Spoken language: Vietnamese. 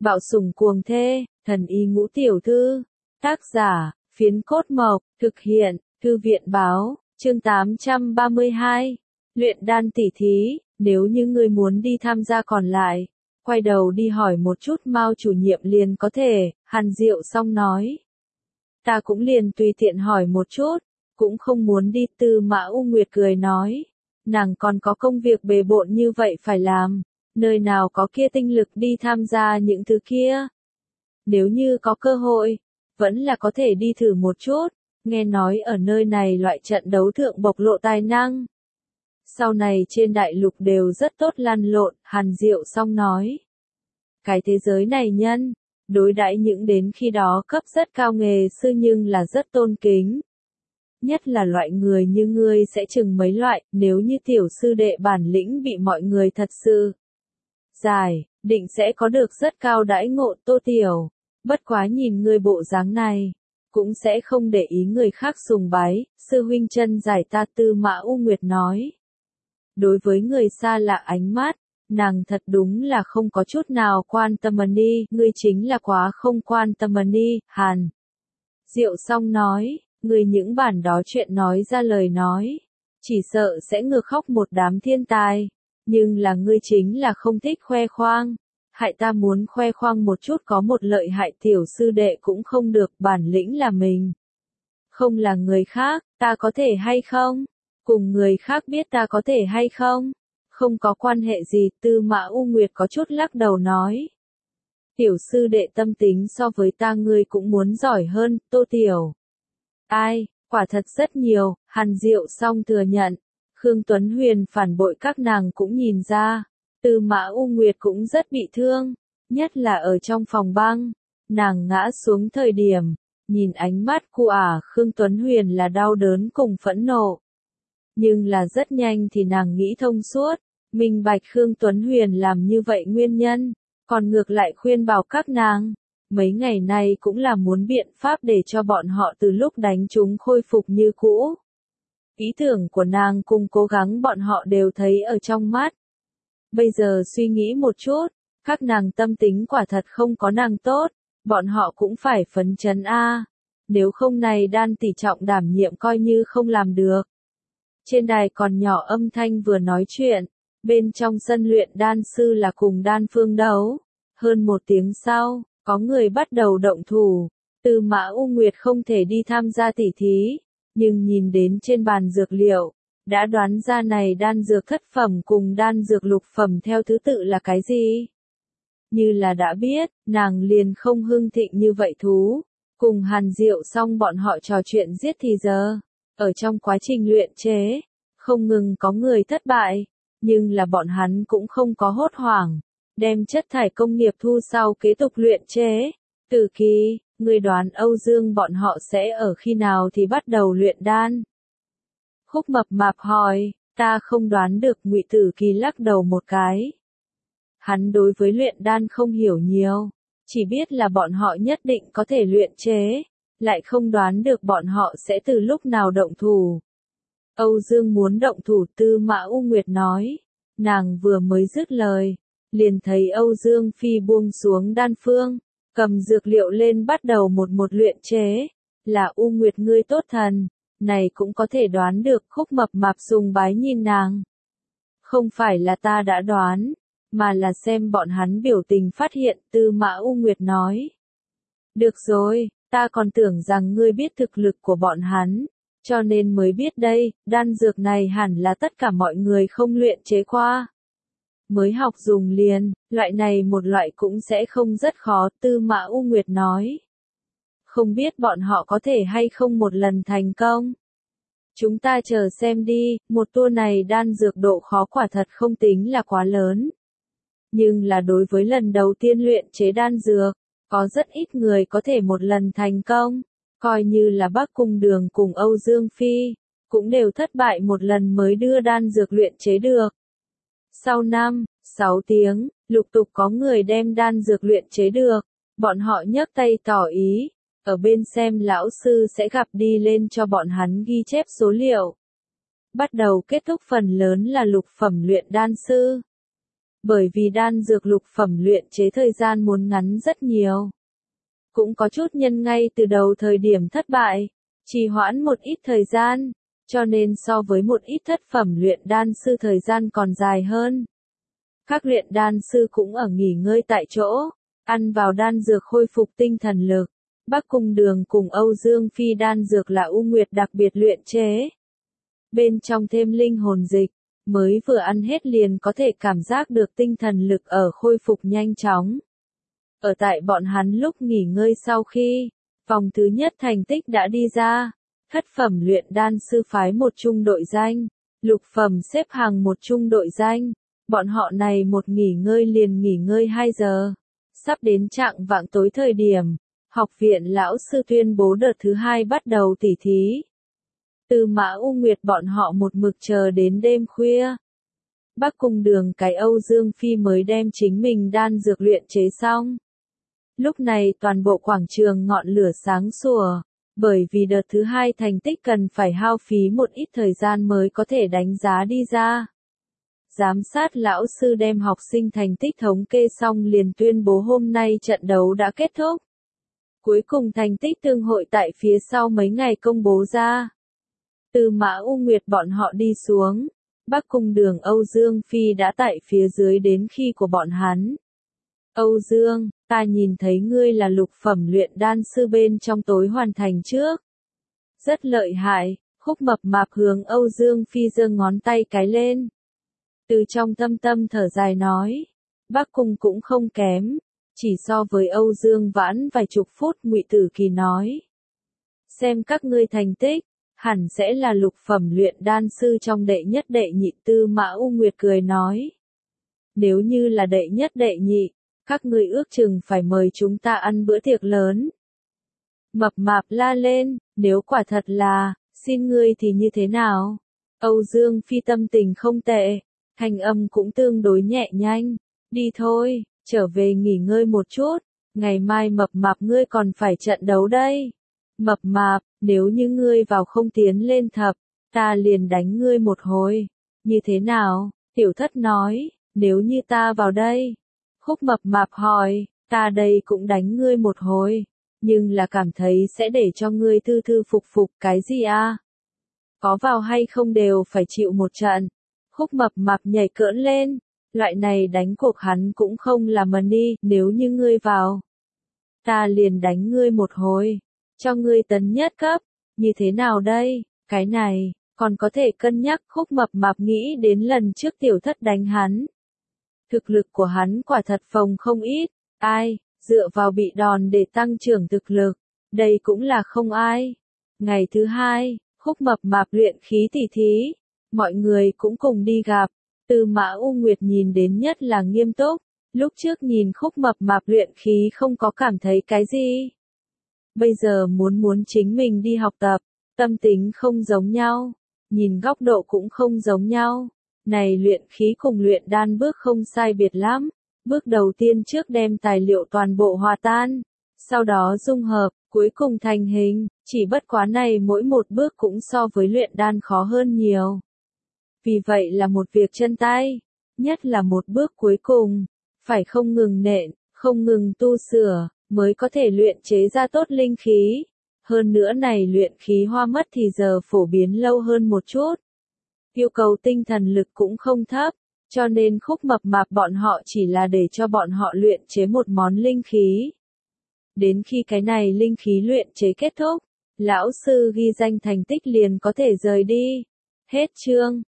Bạo sủng cuồng thê, thần y ngũ tiểu thư. Tác giả, Phiến Cốt Mộc, thực hiện, Thư viện báo, chương 832. Luyện đan tỉ thí, nếu như ngươi muốn đi tham gia còn lại, quay đầu đi hỏi một chút Mao chủ nhiệm liền có thể, Hàn Diệu Song nói. Ta cũng liền tùy tiện hỏi một chút, cũng không muốn đi. Tư Mã U Nguyệt cười nói, nàng còn có công việc bề bộn như vậy phải làm, nơi nào có kia tinh lực đi tham gia những thứ kia. Nếu như có cơ hội, vẫn là có thể đi thử một chút, nghe nói ở nơi này loại trận đấu thượng bộc lộ tài năng. Sau này trên đại lục đều rất tốt lăn lộn, Hàn Diệu Song nói. Cái thế giới này nhân, đối đãi những đến khi đó cấp rất cao nghề sư nhưng là rất tôn kính. Nhất là loại người như ngươi sẽ chừng mấy loại, nếu như tiểu sư đệ bản lĩnh bị mọi người thật sự giải, định sẽ có được rất cao đãi ngộ. Tô Tiểu, bất quá nhìn ngươi bộ dáng này, cũng sẽ không để ý người khác sùng bái, sư huynh chân giải ta. Tư Mã U Nguyệt nói. Đối với người xa lạ ánh mắt, nàng thật đúng là không có chút nào quan tâm đi, ngươi chính là quá không quan tâm đi. Hàn Diệu Song nói, ngươi những bản đó chuyện nói ra lời nói, chỉ sợ sẽ ngược khóc một đám thiên tài, nhưng là ngươi chính là không thích khoe khoang, hại ta muốn khoe khoang một chút có một lợi hại. Tiểu sư đệ cũng không được, bản lĩnh là mình, không là người khác. Ta có thể hay không? Cùng người khác biết ta có thể hay không? Không có quan hệ gì. Tư Mã U Nguyệt có chút lắc đầu nói. Tiểu sư đệ tâm tính so với ta ngươi cũng muốn giỏi hơn. Tô Tiểu. Ai, quả thật rất nhiều, Hàn Diệu Song thừa nhận. Khương Tuấn Huyền phản bội các nàng cũng nhìn ra. Tư Mã U Nguyệt cũng rất bị thương, nhất là ở trong phòng băng. Nàng ngã xuống thời điểm, nhìn ánh mắt của Khương Tuấn Huyền là đau đớn cùng phẫn nộ. Nhưng là rất nhanh thì nàng nghĩ thông suốt, minh bạch Khương Tuấn Huyền làm như vậy nguyên nhân, còn ngược lại khuyên bảo các nàng. Mấy ngày nay cũng là muốn biện pháp để cho bọn họ từ lúc đánh chúng khôi phục như cũ. Ý tưởng của nàng cùng cố gắng bọn họ đều thấy ở trong mắt. Bây giờ suy nghĩ một chút, các nàng tâm tính quả thật không có nàng tốt, bọn họ cũng phải phấn chấn a. Nếu không này đan tỷ trọng đảm nhiệm coi như không làm được. Trên đài còn nhỏ âm thanh vừa nói chuyện, bên trong sân luyện đan sư là cùng đan phương đấu. Hơn một tiếng sau, có người bắt đầu động thủ. Tư Mã U Nguyệt không thể đi tham gia tỉ thí, nhưng nhìn đến trên bàn dược liệu, đã đoán ra này đan dược thất phẩm cùng đan dược lục phẩm theo thứ tự là cái gì. Như là đã biết, nàng liền không hưng thịnh như vậy thú. Cùng Hàn Diệu Song bọn họ trò chuyện giết thì giờ. Ở trong quá trình luyện chế, không ngừng có người thất bại, nhưng là bọn hắn cũng không có hốt hoảng, đem chất thải công nghiệp thu sau kế tục luyện chế. Tử Kỳ, người đoán Âu Dương bọn họ sẽ ở khi nào thì bắt đầu luyện đan? Khúc Mập Mạp hỏi, ta không đoán được. Ngụy Tử Kỳ lắc đầu một cái. Hắn đối với luyện đan không hiểu nhiều, chỉ biết là bọn họ nhất định có thể luyện chế, lại không đoán được bọn họ sẽ từ lúc nào động thủ. Âu Dương muốn động thủ. Tư Mã U Nguyệt nói. Nàng vừa mới dứt lời, liền thấy Âu Dương Phi buông xuống đan phương, cầm dược liệu lên bắt đầu một luyện chế. Là U Nguyệt ngươi tốt thần, này cũng có thể đoán được. Khúc Mập Mạp sùng bái nhìn nàng. Không phải là ta đã đoán, mà là xem bọn hắn biểu tình phát hiện. Tư Mã U Nguyệt nói. Được rồi, ta còn tưởng rằng ngươi biết thực lực của bọn hắn, cho nên mới biết đây, đan dược này hẳn là tất cả mọi người không luyện chế qua. Mới học dùng liền, loại này một loại cũng sẽ không rất khó. Tư Mã U Nguyệt nói. Không biết bọn họ có thể hay không một lần thành công. Chúng ta chờ xem đi, một tour này đan dược độ khó quả thật không tính là quá lớn. Nhưng là đối với lần đầu tiên luyện chế đan dược, có rất ít người có thể một lần thành công, coi như là Bắc Cung Đường cùng Âu Dương Phi, cũng đều thất bại một lần mới đưa đan dược luyện chế được. Sau 5-6 tiếng, lục tục có người đem đan dược luyện chế được, bọn họ nhấc tay tỏ ý, ở bên xem lão sư sẽ gặp đi lên cho bọn hắn ghi chép số liệu. Bắt đầu kết thúc phần lớn là lục phẩm luyện đan sư. Bởi vì đan dược lục phẩm luyện chế thời gian muốn ngắn rất nhiều. Cũng có chút nhân ngay từ đầu thời điểm thất bại, trì hoãn một ít thời gian, cho nên so với một ít thất phẩm luyện đan sư thời gian còn dài hơn. Các luyện đan sư cũng ở nghỉ ngơi tại chỗ, ăn vào đan dược khôi phục tinh thần lực. Bắc Cung Đường cùng Âu Dương Phi đan dược là U Nguyệt đặc biệt luyện chế. Bên trong thêm linh hồn dịch, mới vừa ăn hết liền có thể cảm giác được tinh thần lực ở khôi phục nhanh chóng. Ở tại bọn hắn lúc nghỉ ngơi sau khi, vòng thứ nhất thành tích đã đi ra, thất phẩm luyện đan sư phái một chung đội danh, lục phẩm xếp hàng một chung đội danh, bọn họ này một nghỉ ngơi liền nghỉ ngơi 2 giờ. Sắp đến trạng vạng tối thời điểm, học viện lão sư tuyên bố đợt thứ 2 bắt đầu tỉ thí. Từ Mã U Nguyệt bọn họ một mực chờ đến đêm khuya. Bắc Cung Đường cái Âu Dương Phi mới đem chính mình đan dược luyện chế xong. Lúc này toàn bộ quảng trường ngọn lửa sáng sủa, bởi vì đợt thứ 2 thành tích cần phải hao phí một ít thời gian mới có thể đánh giá đi ra. Giám sát lão sư đem học sinh thành tích thống kê xong liền tuyên bố hôm nay trận đấu đã kết thúc. Cuối cùng thành tích tương hội tại phía sau mấy ngày công bố ra. Từ Mã U Nguyệt bọn họ đi xuống, Bắc Cung Đường Âu Dương Phi đã tại phía dưới đến khi của bọn hắn. Âu Dương, ta nhìn thấy ngươi là lục phẩm luyện đan sư bên trong tối hoàn thành trước. Rất lợi hại, Khúc Mập Mạp hướng Âu Dương Phi giơ ngón tay cái lên. Từ trong thâm tâm thở dài nói, Bắc Cung cũng không kém, chỉ so với Âu Dương vãn vài chục phút. Ngụy Tử Kỳ nói. Xem các ngươi thành tích, hẳn sẽ là lục phẩm luyện đan sư trong đệ nhất đệ nhị. Tư Mã U Nguyệt cười nói. Nếu như là đệ nhất đệ nhị, các ngươi ước chừng phải mời chúng ta ăn bữa tiệc lớn. Mập Mạp la lên, nếu quả thật là, xin ngươi thì như thế nào? Âu Dương Phi tâm tình không tệ, thanh âm cũng tương đối nhẹ nhanh. Đi thôi, trở về nghỉ ngơi một chút, ngày mai Mập Mạp ngươi còn phải trận đấu đây. Mập Mạp, nếu như ngươi vào không tiến lên thập, ta liền đánh ngươi một hồi. Như thế nào? Tiểu Thất nói, nếu như ta vào đây. Khúc Mập Mạp hỏi, ta đây cũng đánh ngươi một hồi, nhưng là cảm thấy sẽ để cho ngươi thư thư phục phục cái gì à? Có vào hay không đều phải chịu một trận. Khúc Mập Mạp nhảy cỡn lên, loại này đánh cuộc hắn cũng không là money. Nếu như ngươi vào, ta liền đánh ngươi một hồi, cho ngươi tấn nhất cấp, như thế nào đây? Cái này, còn có thể cân nhắc. Khúc Mập Mạp nghĩ đến lần trước Tiểu Thất đánh hắn. Thực lực của hắn quả thật phồng không ít, ai, dựa vào bị đòn để tăng trưởng thực lực, đây cũng là không ai. Ngày thứ 2, Khúc Mập Mạp luyện khí tỉ thí, mọi người cũng cùng đi gặp. Từ Mã U Nguyệt nhìn đến nhất là nghiêm túc, lúc trước nhìn Khúc Mập Mạp luyện khí không có cảm thấy cái gì. Bây giờ muốn chính mình đi học tập, tâm tính không giống nhau, nhìn góc độ cũng không giống nhau. Này luyện khí cùng luyện đan bước không sai biệt lắm. Bước đầu tiên trước đem tài liệu toàn bộ hòa tan, sau đó dung hợp, cuối cùng thành hình, chỉ bất quá này mỗi một bước cũng so với luyện đan khó hơn nhiều. Vì vậy là một việc chân tay, nhất là một bước cuối cùng, phải không ngừng nện, không ngừng tu sửa, mới có thể luyện chế ra tốt linh khí. Hơn nữa này luyện khí hoa mất thì giờ phổ biến lâu hơn một chút. Yêu cầu tinh thần lực cũng không thấp, cho nên Khúc Mập Mạp bọn họ chỉ là để cho bọn họ luyện chế một món linh khí. Đến khi cái này linh khí luyện chế kết thúc, lão sư ghi danh thành tích liền có thể rời đi. Hết chương.